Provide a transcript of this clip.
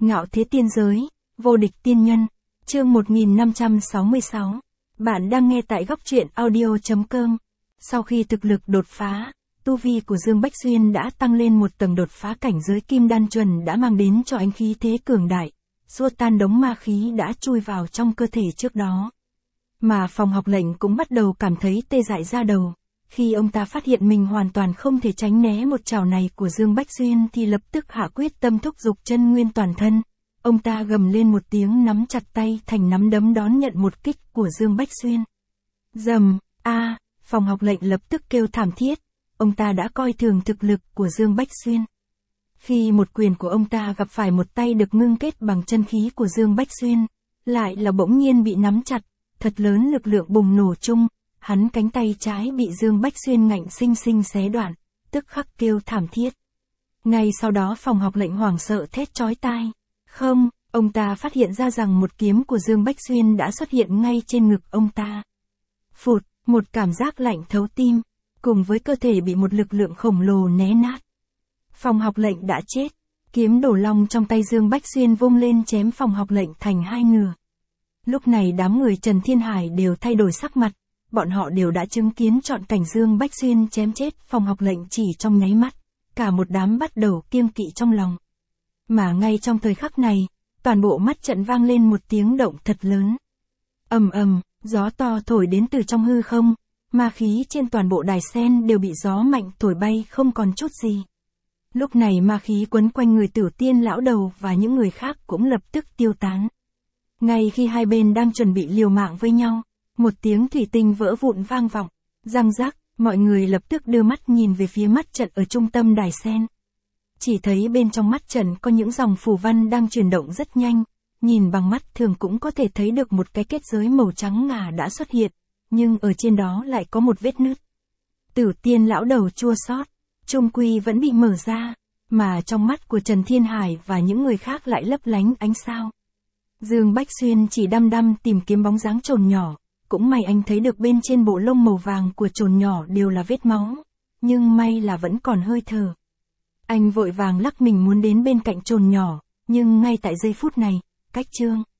Ngạo thế tiên giới, vô địch tiên nhân, chương 1566. Bạn đang nghe tại góc truyện audio.com. Sau khi thực lực đột phá, tu vi của Dương Bách Xuyên đã tăng lên một tầng, đột phá cảnh giới kim đan chuẩn đã mang đến cho anh khí thế cường đại, xua tan đống ma khí đã chui vào trong cơ thể trước đó. Mà Phòng Học Lệnh cũng bắt đầu cảm thấy tê dại da đầu. Khi ông ta phát hiện mình hoàn toàn không thể tránh né một chảo này của Dương Bách Xuyên thì lập tức hạ quyết tâm thúc giục chân nguyên toàn thân. Ông ta gầm lên một tiếng, nắm chặt tay thành nắm đấm đón nhận một kích của Dương Bách Xuyên. Rầm, Phòng Học Lệnh lập tức kêu thảm thiết. Ông ta đã coi thường thực lực của Dương Bách Xuyên. Khi một quyền của ông ta gặp phải một tay được ngưng kết bằng chân khí của Dương Bách Xuyên, lại là bỗng nhiên bị nắm chặt, thật lớn lực lượng bùng nổ chung. Hắn cánh tay trái bị Dương Bách Xuyên ngạnh xinh xinh xé đoạn, tức khắc kêu thảm thiết. Ngay sau đó Phòng Học Lệnh hoảng sợ thét chói tai. Không, ông ta phát hiện ra rằng một kiếm của Dương Bách Xuyên đã xuất hiện ngay trên ngực ông ta. Phụt, một cảm giác lạnh thấu tim, cùng với cơ thể bị một lực lượng khổng lồ né nát. Phòng Học Lệnh đã chết, kiếm đổ long trong tay Dương Bách Xuyên vung lên chém Phòng Học Lệnh thành hai nửa. Lúc này đám người Trần Thiên Hải đều thay đổi sắc mặt. Bọn họ đều đã chứng kiến trọn cảnh Dương Bách Xuyên chém chết Phòng Học Lệnh chỉ trong nháy mắt, cả một đám bắt đầu kiêng kỵ trong lòng. Mà ngay trong thời khắc này, toàn bộ mắt trận vang lên một tiếng động thật lớn. Ầm ầm, gió to thổi đến từ trong hư không, ma khí trên toàn bộ đài sen đều bị gió mạnh thổi bay không còn chút gì. Lúc này ma khí quấn quanh người Tử Tiên lão đầu và những người khác cũng lập tức tiêu tán. Ngay khi hai bên đang chuẩn bị liều mạng với nhau, một tiếng thủy tinh vỡ vụn vang vọng, răng rắc, mọi người lập tức đưa mắt nhìn về phía mắt trận ở trung tâm đài sen. Chỉ thấy bên trong mắt trận có những dòng phù văn đang chuyển động rất nhanh, nhìn bằng mắt thường cũng có thể thấy được một cái kết giới màu trắng ngà đã xuất hiện, nhưng ở trên đó lại có một vết nứt. Tử Tiên lão đầu chua xót, chung quy vẫn bị mở ra, mà trong mắt của Trần Thiên Hải và những người khác lại lấp lánh ánh sao. Dương Bách Xuyên chỉ đăm đăm tìm kiếm bóng dáng chồn nhỏ. Cũng may anh thấy được bên trên bộ lông màu vàng của chồn nhỏ đều là vết máu, nhưng may là vẫn còn hơi thở. Anh vội vàng lắc mình muốn đến bên cạnh chồn nhỏ, nhưng ngay tại giây phút này, cách Trương